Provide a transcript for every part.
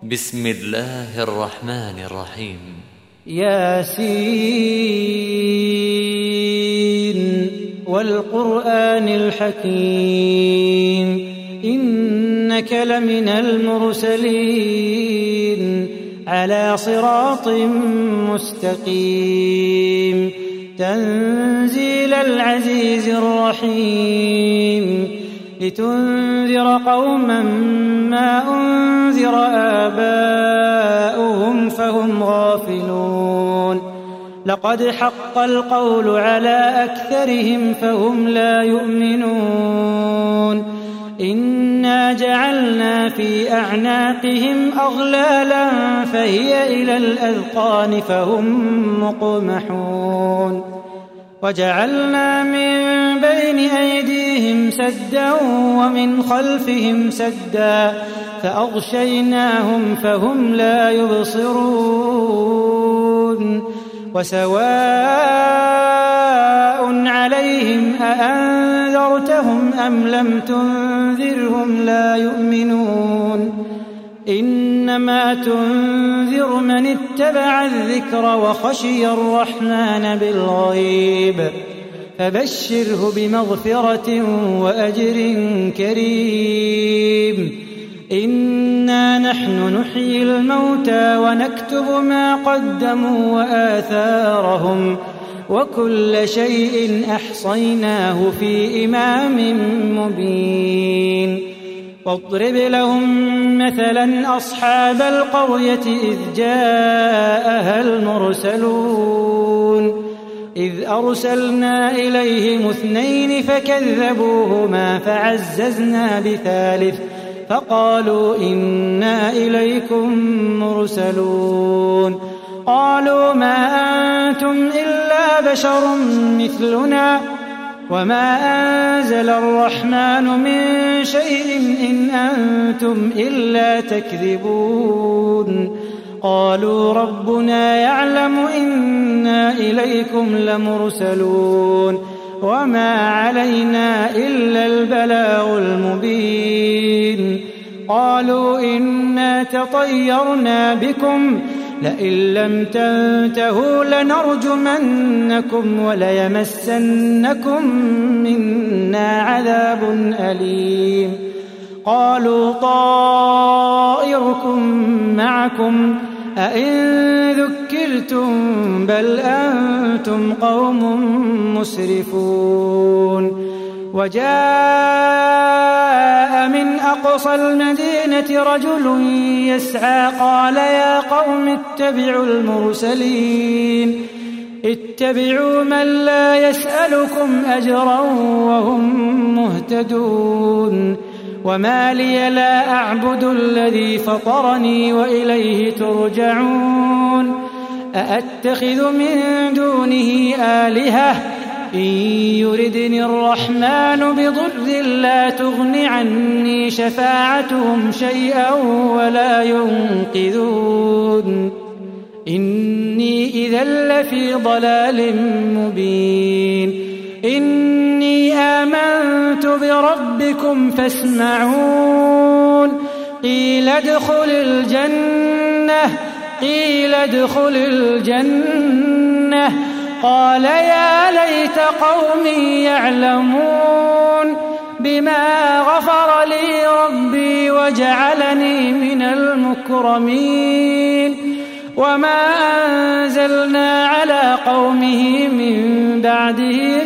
بسم الله الرحمن الرحيم. ياسين والقرآن الحكيم إنك لمن المرسلين على صراط مستقيم تنزيل العزيز الرحيم لتنذر قوما ما أنذر آباؤهم فهم غافلون لقد حق القول على أكثرهم فهم لا يؤمنون إنا جعلنا في أعناقهم أغلالا فهي إلى الأذقان فهم مقمحون وجعلنا من بين أيديهم سدا ومن خلفهم سدا فأغشيناهم فهم لا يبصرون وسواء عليهم أأنذرتهم أم لم تنذرهم لا يؤمنون إنما تنذر من اتبع الذكر وخشي الرحمن بالغيب فبشره بمغفرة وأجر كريم إنا نحن نحيي الموتى ونكتب ما قدموا وآثارهم وكل شيء أحصيناه في إمام مبين واضرب لهم مثلا أصحاب القرية إذ جاءها المرسلون إذ أرسلنا إليهم 2 فكذبوهما فعززنا ب3 فقالوا إنا إليكم مرسلون قالوا ما أنتم إلا بشر مثلنا وما أنزل الرحمن من شيء إن أنتم إلا تكذبون قالوا ربنا يعلم إنا إليكم لمرسلون وما علينا إلا البلاغ المبين قالوا إنا تطيرنا بكم لئن لم تنتهوا لنرجمنكم وليمسنكم منا عذاب أليم قالوا طائركم معكم أئن ذكرتم بل أنتم قوم مسرفون وجاء من أقصى المدينة رجل يسعى قال يا قوم اتبعوا المرسلين اتبعوا من لا يسألكم أجرا وهم مهتدون وما لي لا أعبد الذي فطرني وإليه ترجعون أأتخذ من دونه آلهة إن يردني الرحمن بضر لا تغن عني شفاعتهم شيئا ولا ينقذون إني إذا لفي ضلال مبين إني آمنت بربكم فاسمعون قيل ادخل الجنة قال يا ليت قومي يعلمون بما غفر لي ربي وجعلني من المكرمين وما أنزلنا على قومه من بعده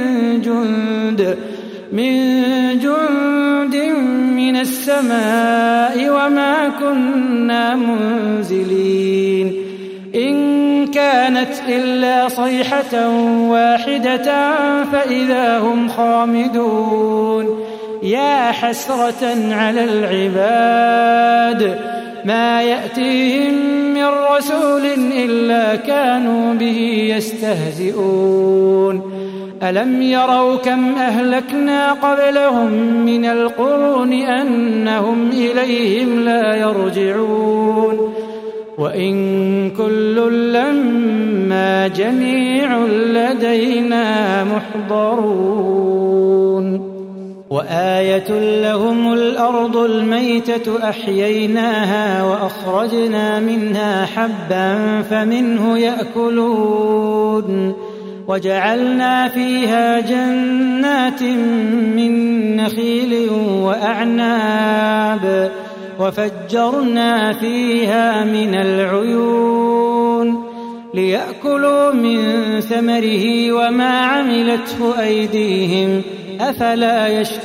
من جند من السماء وما كنا منزلين إن كانت إلا صيحة واحدة فإذا هم خامدون يا حسرة على العباد ما يأتيهم من رسول إلا كانوا به يستهزئون ألم يروا كم أهلكنا قبلهم من القرون أنهم إليهم لا يرجعون وإن كل لما جميع لدينا محضرون وآية لهم الأرض الميتة أحييناها وأخرجنا منها حبا فمنه يأكلون وجعلنا فيها جنات من نخيل وأعناب وفجرنا فيها من العيون ليأكلوا من ثمره وما عملته أيديهم أفلا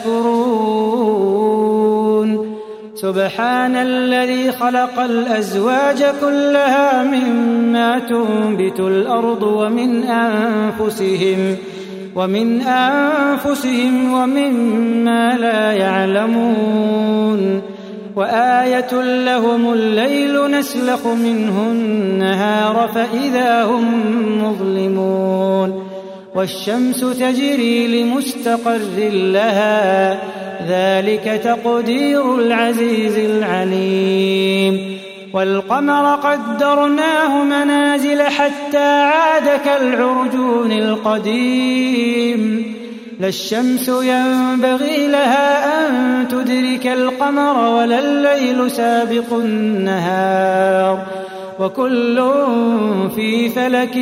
يشكرون سبحان الذي خلق الأزواج كلها مما تنبت الأرض ومن أنفسهم ومما لا يعلمون وآية لهم الليل نسلخ منه النهار فإذا هم مظلمون والشمس تجري لمستقر لها ذلك تقدير العزيز العليم والقمر قدرناه منازل حتى عاد كالعرجون القديم لا الشمس ينبغي لها أن تدرك القمر ولا الليل سابق النهار وكل في فلك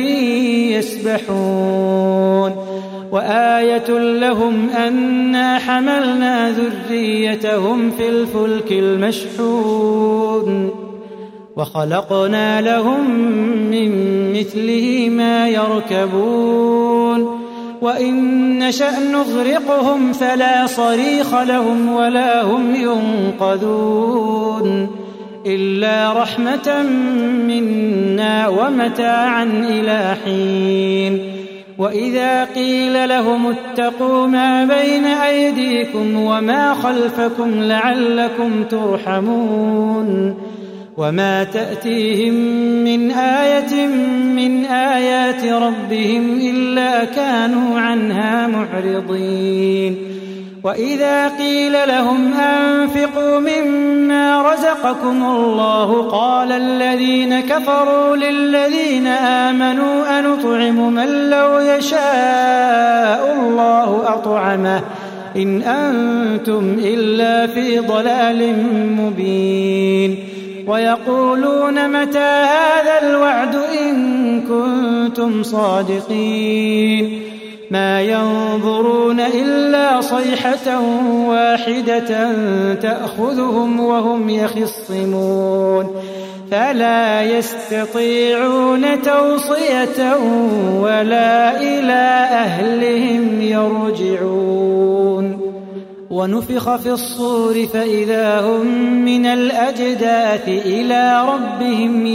يسبحون وآية لهم أنا حملنا ذريتهم في الفلك المشحون وخلقنا لهم من مثله ما يركبون وإن نشأ نغرقهم فلا صريخ لهم ولا هم ينقذون إلا رحمة منا ومتاعا إلى حين وإذا قيل لهم اتقوا ما بين أيديكم وما خلفكم لعلكم ترحمون وما تأتيهم من آية من آيات ربهم إلا كانوا عنها معرضين وإذا قيل لهم أنفقوا مما رزقكم الله قال الذين كفروا للذين آمنوا أنطعم من لو يشاء الله أطعمه إن أنتم إلا في ضلال مبين ويقولون متى هذا الوعد إن كنتم صادقين ما ينظرون إلا صيحة واحدة تأخذهم وهم يخصمون فلا يستطيعون توصية ولا إلى أهلهم يرجعون ونفخ في الصور فإذا هم من الأجداث إلى ربهم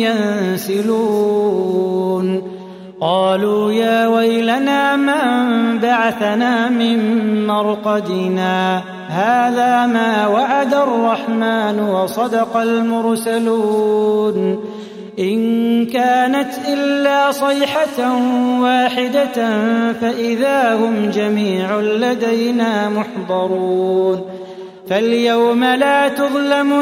ينسلون قالوا يا ويلنا من بعثنا من مرقدنا هذا ما وعد الرحمن وصدق المرسلون إن كانت إلا صيحة واحدة فإذا هم جميع لدينا محضرون فاليوم لا تظلم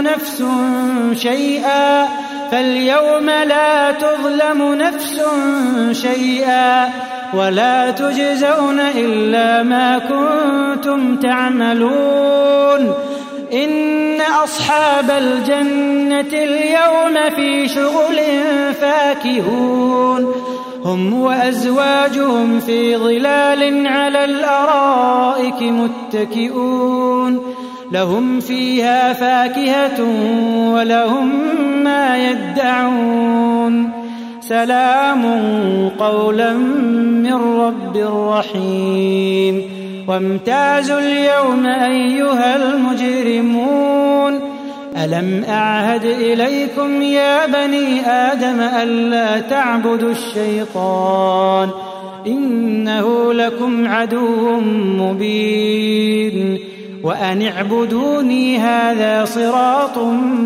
نفس شيئا ولا تجزون إلا ما كنتم تعملون إن أصحاب الجنة اليوم في شغل فاكهون هم وأزواجهم في ظلال على الأرائك متكئون لهم فيها فاكهة ولهم ما يدعون سلام قولا من رب رحيم وامتازوا اليوم أيها المجرمون ألم أعهد إليكم يا بني آدم ألا تعبدوا الشيطان إنه لكم عدو مبين وأن اعبدوني هذا صراط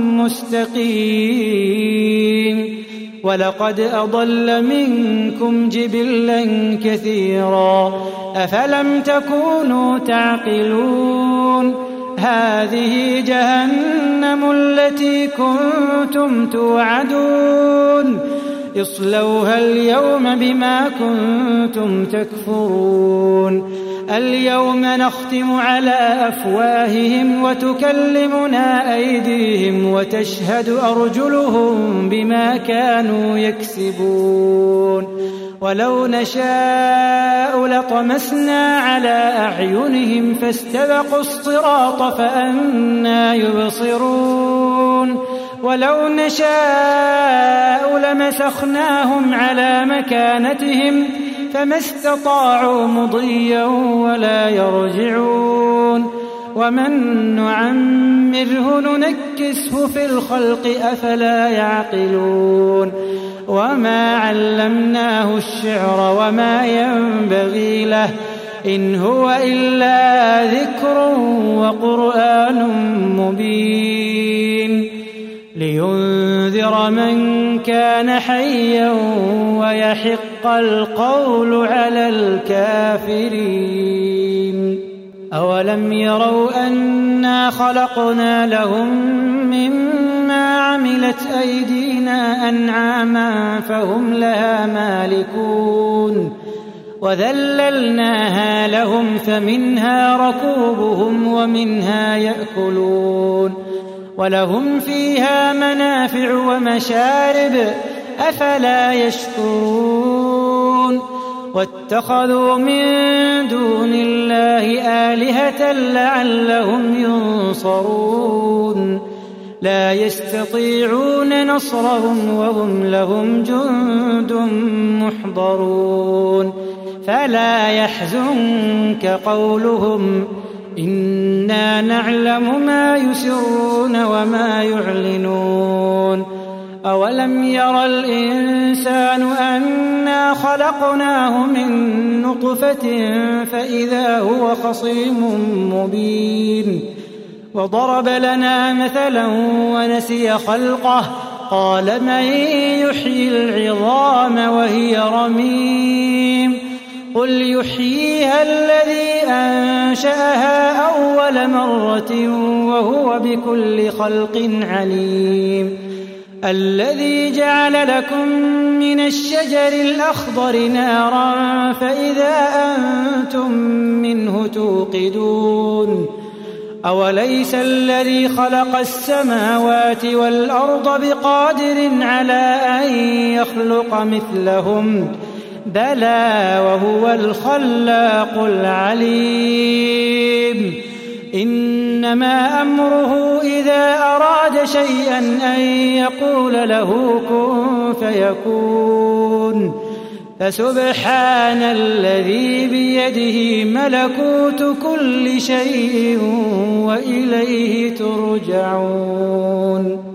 مستقيم ولقد أضل منكم جبلا كثيرا أفلم تكونوا تعقلون هذه جهنم التي كنتم توعدون اصلوها اليوم بما كنتم تكفرون اليوم نختم على أفواههم وتكلمنا أيديهم وتشهد أرجلهم بما كانوا يكسبون ولو نشاء لطمسنا على أعينهم فاستبقوا الصراط فأنى يبصرون ولو نشاء لمسخناهم على مكانتهم فما استطاعوا مضيا ولا يرجعون ومن نعمره ننكسه في الخلق أفلا يعقلون وما علمناه الشعر وما ينبغي له إن هو إلا ذكر وقرآن مبين لينذر من كان حيا ويحق القول على الكافرين أولم يروا أنا خلقنا لهم مما عملت أيدينا أنعاما فهم لها مالكون وذللناها لهم فمنها ركوبهم ومنها يأكلون ولهم فيها منافع ومشارب أفلا يشكرون واتخذوا من دون الله آلهة لعلهم ينصرون لا يستطيعون نصرهم وهم لهم جند محضرون فلا يحزنك قولهم إنا نعلم ما يسرون وما يعلنون أولم ير الإنسان أنا خلقناه من نطفة فإذا هو خصيم مبين وضرب لنا مثلا ونسي خلقه قال من يحيي العظام وهي رميم قل يحييها الذي أنشأها أول مرة وهو بكل خلق عليم الذي جعل لكم من الشجر الأخضر نارا فإذا أنتم منه توقدون أوليس الذي خلق السماوات والأرض بقادر على أن يخلق مثلهم بلى وهو الخلاق العليم إنما أمره إذا أراد شيئا أن يقول له كن فيكون فسبحان الذي بيده ملكوت كل شيء وإليه ترجعون